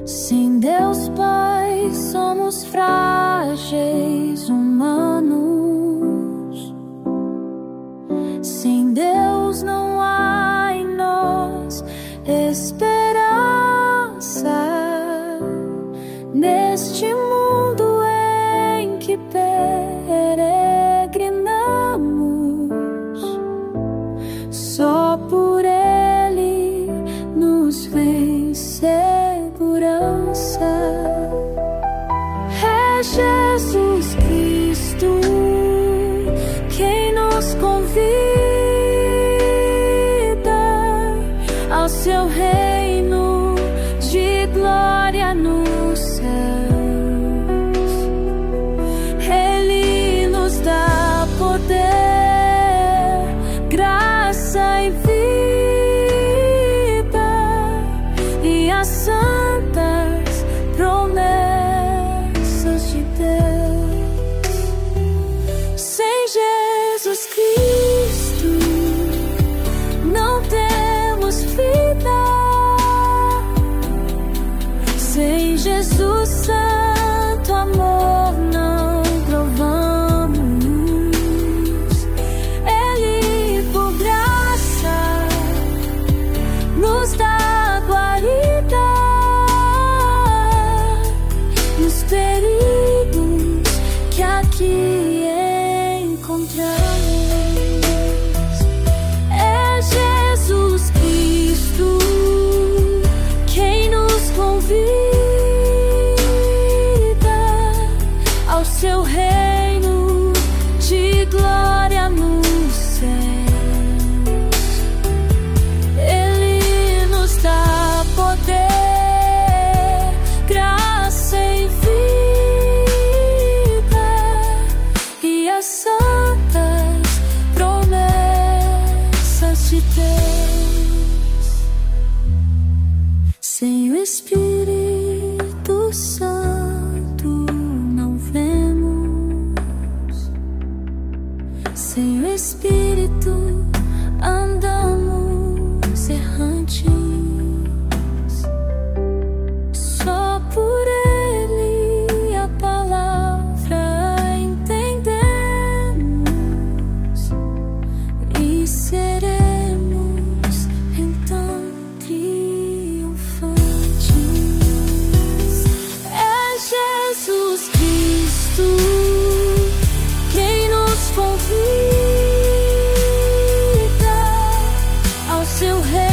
Sem Deus Pai somos frágeis humanos. Sem Deus não há em nós esperança. Neste mundo em que peregrinamos, só por Ele nos vem segurança. É Jesus Cristo quem nos convida ao seu reino de glória nos céus. Ele nos dá poder, graça e vida, e as santas promessas de Deus. Sem Jesus Cristo não temos vida. Sem Jesus Santo amor não provamos. Ele por graça nos dá guarida nos perigos que aqui encontramos. É Jesus Cristo quem nos convida ao seu reino de glória nos céus. Ele nos dá poder, graça e vida, e as santas promessas de Deus. Sem o Espírito Santo não vemos. Sem o Espírito andamos errantes. Só por Ele a palavra entendemos e seremos então triunfantes. É Jesus Cristo quem nos convida ao seu reino